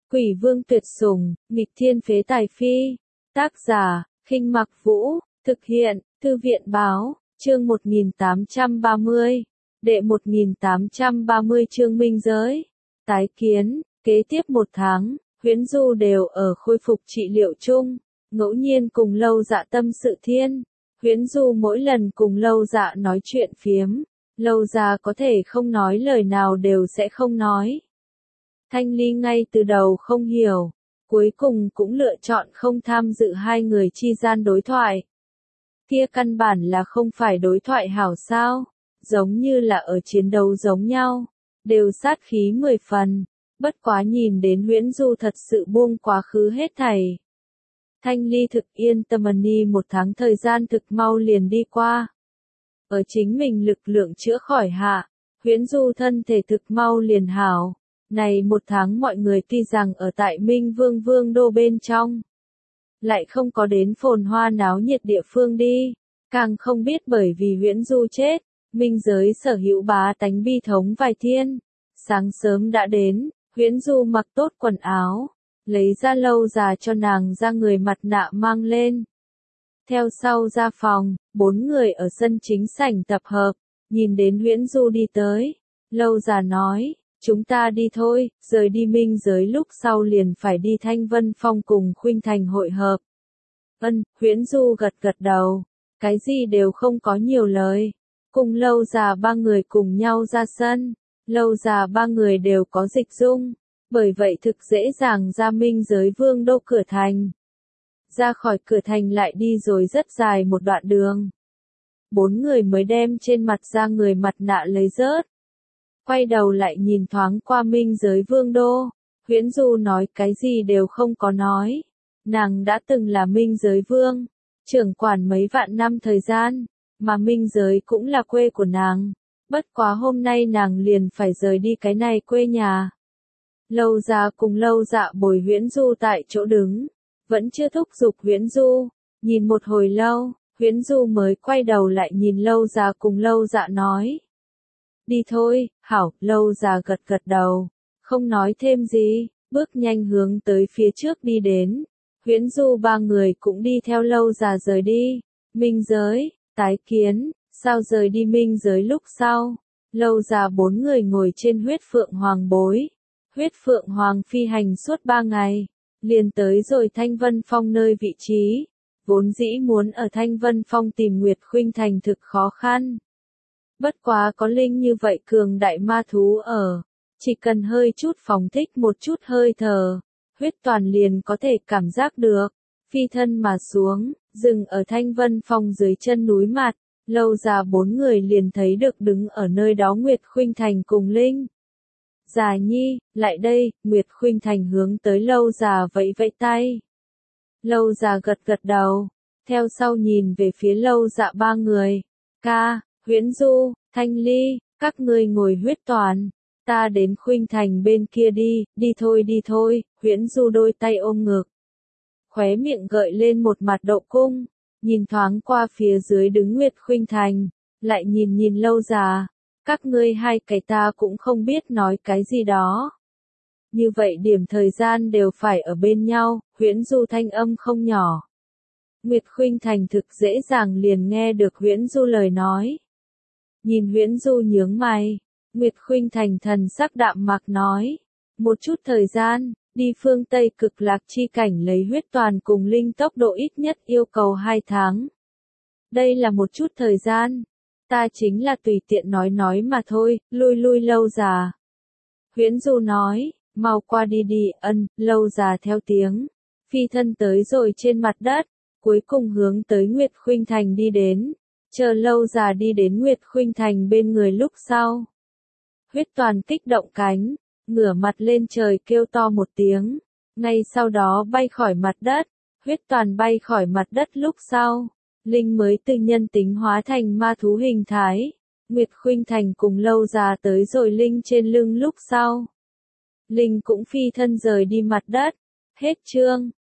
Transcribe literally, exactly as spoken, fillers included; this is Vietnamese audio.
Quỷ vương tuyệt sủng, nghịch thiên phế tài phi. Tác giả, Khinh Mặc Vũ, thực hiện, Thư viện Báo, chương một nghìn tám trăm ba mươi. Đệ một nghìn tám trăm ba mươi chương minh giới. Tái kiến, kế tiếp một tháng, Huyễn Du đều ở khôi phục trị liệu chung, ngẫu nhiên cùng Lâu Dạ tâm sự thiên. Huyễn Du mỗi lần cùng Lâu Dạ nói chuyện phiếm, Lâu Dạ có thể không nói lời nào đều sẽ không nói. Thanh Ly ngay từ đầu không hiểu, cuối cùng cũng lựa chọn không tham dự hai người chi gian đối thoại. Kia căn bản là không phải đối thoại hảo sao, giống như là ở chiến đấu giống nhau, đều sát khí mười phần, bất quá nhìn đến Huyễn Du thật sự buông quá khứ hết thảy. Thanh Ly thực yên tâm ni một tháng thời gian thực mau liền đi qua. Ở chính mình lực lượng chữa khỏi hạ, Huyễn Du thân thể thực mau liền hảo. Này một tháng mọi người tuy rằng ở tại Minh Vương Vương đô bên trong, lại không có đến phồn hoa náo nhiệt địa phương đi, càng không biết bởi vì Huyễn Du chết, minh giới sở hữu bá tánh bi thống vài thiên. Sáng sớm đã đến, Huyễn Du mặc tốt quần áo, lấy ra Lâu Già cho nàng ra người mặt nạ mang lên. Theo sau ra phòng, bốn người ở sân chính sảnh tập hợp, nhìn đến Huyễn Du đi tới, Lâu Già nói, chúng ta đi thôi, rời đi minh giới lúc sau liền phải đi Thanh Vân Phong cùng Khuynh Thành hội hợp. Ân, Huyễn Du gật gật đầu, cái gì đều không có nhiều lời, cùng Lâu Già ba người cùng nhau ra sân, Lâu Già ba người đều có dịch dung, bởi vậy thực dễ dàng ra minh giới vương đô cửa thành. Ra khỏi cửa thành lại đi rồi rất dài một đoạn đường. Bốn người mới đem trên mặt ra người mặt nạ lấy rớt. Quay đầu lại nhìn thoáng qua minh giới vương đô, Huyễn Du nói cái gì đều không có nói. Nàng đã từng là minh giới vương, trưởng quản mấy vạn năm thời gian, mà minh giới cũng là quê của nàng. Bất quá hôm nay nàng liền phải rời đi cái này quê nhà. Lâu Già cùng Lâu Dạ bồi Huyễn Du tại chỗ đứng, vẫn chưa thúc giục Huyễn Du, nhìn một hồi lâu, Huyễn Du mới quay đầu lại nhìn Lâu Già cùng Lâu Dạ nói. Đi thôi, hảo, Lâu Già gật gật đầu, không nói thêm gì, bước nhanh hướng tới phía trước đi đến. Huyễn Du ba người cũng đi theo Lâu Già rời đi. Minh giới, tái kiến, sao rời đi minh giới lúc sau, Lâu Già bốn người ngồi trên huyết phượng hoàng bối. Huyết phượng hoàng phi hành suốt ba ngày, liền tới rồi Thanh Vân Phong nơi vị trí. Vốn dĩ muốn ở Thanh Vân Phong tìm Nguyệt Khuynh Thành thực khó khăn. Bất quá có linh như vậy cường đại ma thú ở, chỉ cần hơi chút phóng thích một chút hơi thở, huyết toàn liền có thể cảm giác được, phi thân mà xuống, dừng ở Thanh Vân Phong dưới chân núi mặt, Lâu Già bốn người liền thấy được đứng ở nơi đó Nguyệt Khuynh Thành cùng linh. Già nhi, lại đây, Nguyệt Khuynh Thành hướng tới Lâu Già vẫy vẫy tay. Lâu Già gật gật đầu, theo sau nhìn về phía Lâu Dạ ba người, ca. Huyễn Du, Thanh Ly, các ngươi ngồi huyết toàn, ta đến Khuynh Thành bên kia đi, đi thôi đi thôi, Huyễn Du đôi tay ôm ngực. Khóe miệng gợi lên một mặt độ cung, nhìn thoáng qua phía dưới đứng Nguyệt Khuynh Thành, lại nhìn nhìn Lâu Già, các ngươi hai cái ta cũng không biết nói cái gì đó. Như vậy điểm thời gian đều phải ở bên nhau, Huyễn Du thanh âm không nhỏ. Nguyệt Khuynh Thành thực dễ dàng liền nghe được Huyễn Du lời nói. Nhìn Huyễn Du nhướng mày, Nguyệt Khuynh Thành thần sắc đạm mạc nói, một chút thời gian, đi phương Tây Cực Lạc chi cảnh lấy huyết toàn cùng linh tốc độ ít nhất yêu cầu hai tháng. Đây là một chút thời gian, ta chính là tùy tiện nói nói mà thôi, lui lui Lâu Già. Huyễn Du nói, mau qua đi đi, ân, Lâu Già theo tiếng, phi thân tới rồi trên mặt đất, cuối cùng hướng tới Nguyệt Khuynh Thành đi đến. Chờ Lâu Già đi đến Nguyệt Khuynh Thành bên người lúc sau. Huyết toàn kích động cánh, ngửa mặt lên trời kêu to một tiếng, ngay sau đó bay khỏi mặt đất, huyết toàn bay khỏi mặt đất lúc sau, linh mới từ nhân tính hóa thành ma thú hình thái. Nguyệt Khuynh Thành cùng Lâu Già tới rồi linh trên lưng lúc sau. Linh cũng phi thân rời đi mặt đất, hết chương.